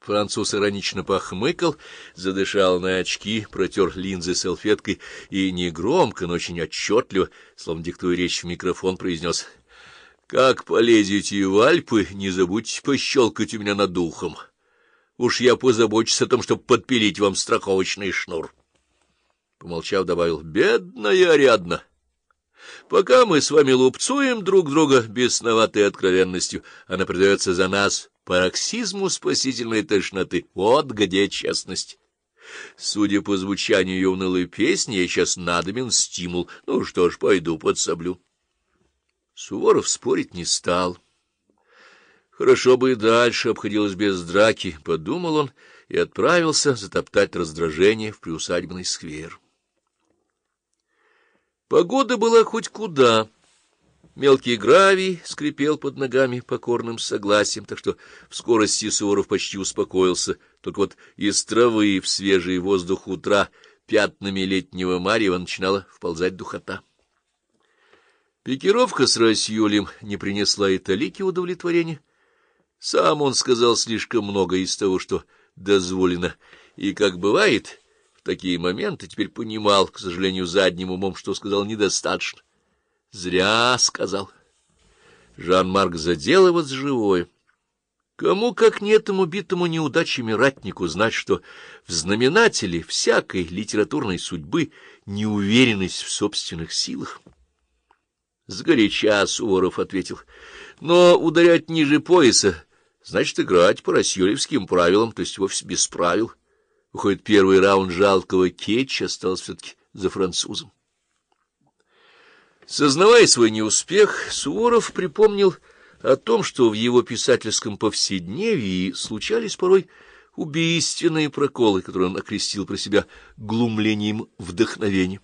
Француз иронично похмыкал, задышал на очки, протер линзы салфеткой и негромко, но очень отчетливо, словно диктуя речь в микрофон, произнес: «Как полезете в Альпы, не забудьте пощелкать у меня над ухом. Уж я позабочусь о том, чтобы подпилить вам страховочный шнур». Помолчав, добавил: «Бедная Ариадна! Пока мы с вами лупцуем друг друга бесноватой откровенностью, она предается за нас пароксизму спасительной тошноты. Вот где честность. Судя по звучанию ее унылой песни, ей сейчас надобен стимул. Ну что ж, пойду подсоблю». Суворов спорить не стал. Хорошо бы и дальше обходилось без драки, — подумал он и отправился затоптать раздражение в приусадебный сквер. Погода была хоть куда. Мелкий гравий скрипел под ногами покорным согласием, так что в скорости Суворов почти успокоился. Только вот из травы в свежий воздух утра пятнами летнего марева начинала вползать духота. Пикировка с Рассиолем не принесла и талики удовлетворения. Сам он сказал слишком много из того, что дозволено, и, как бывает в такие моменты, теперь понимал, к сожалению, задним умом, что сказал недостаточно. Зря сказал. Жан-Марк задел его за живое. Кому, как не этому битому неудачами ратнику, знать, что в знаменателе всякой литературной судьбы неуверенность в собственных силах? Сгоряча Суворов ответил: но ударять ниже пояса значит играть по рассиолевским правилам, то есть вовсе без правил. Выходит, первый раунд жалкого кетча остался все-таки за французом. Сознавая свой неуспех, Суворов припомнил о том, что в его писательском повседневии случались порой убийственные проколы, которые он окрестил про себя глумлением вдохновения.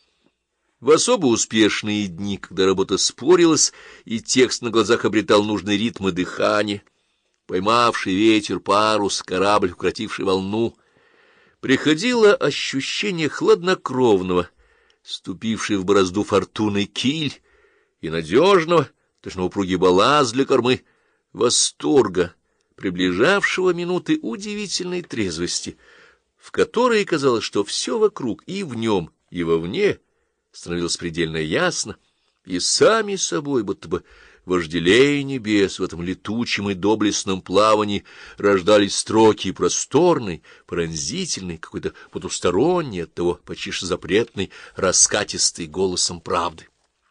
В особо успешные дни, когда работа спорилась, и текст на глазах обретал нужный ритм и дыхание, поймавший ветер, парус, корабль, укротивший волну, приходило ощущение хладнокровного, ступившей в борозду фортуны киль, и надежного, точно упругий балласт для кормы, восторга, приближавшего минуты удивительной трезвости, в которой казалось, что все вокруг, и в нем, и вовне, становилось предельно ясно, и сами собой, будто бы вожделея небес в этом летучем и доблестном плавании, рождались строки просторной, пронзительной, какой-то потусторонней, оттого почти запретной, раскатистой голосом правды.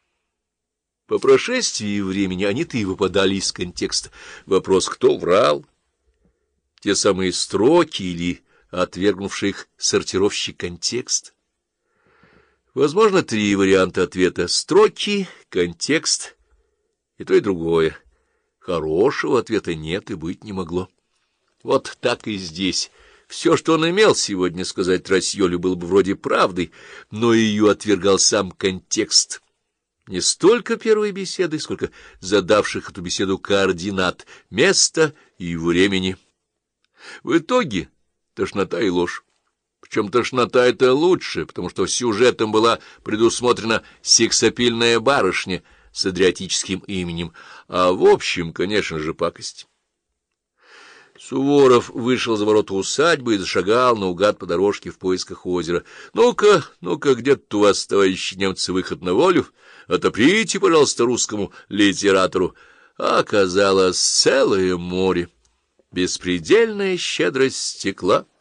По прошествии времени они-то и выпадали из контекста. Вопрос: кто врал? Те самые строки или отвергнувший их сортировщик контекст? Возможно, три варианта ответа: строки, контекст и то, и другое. Хорошего ответа нет и быть не могло. Вот так и здесь. Все, что он имел сегодня сказать Рассиолю, было бы вроде правдой, но ее отвергал сам контекст. Не столько первой беседы, сколько задавших эту беседу координат, места и времени. В итоге тошнота и ложь. Причем тошнота — это лучше, потому что сюжетом была предусмотрена сексапильная барышня с адриатическим именем, а в общем, конечно же, пакость. Суворов вышел за ворота усадьбы и зашагал наугад по дорожке в поисках озера. Ну-ка, где тут у вас, товарищи немцы, выход на волю? Отоприте, пожалуйста, русскому литератору». А оказалось целое море. Беспредельная щедрость стекла.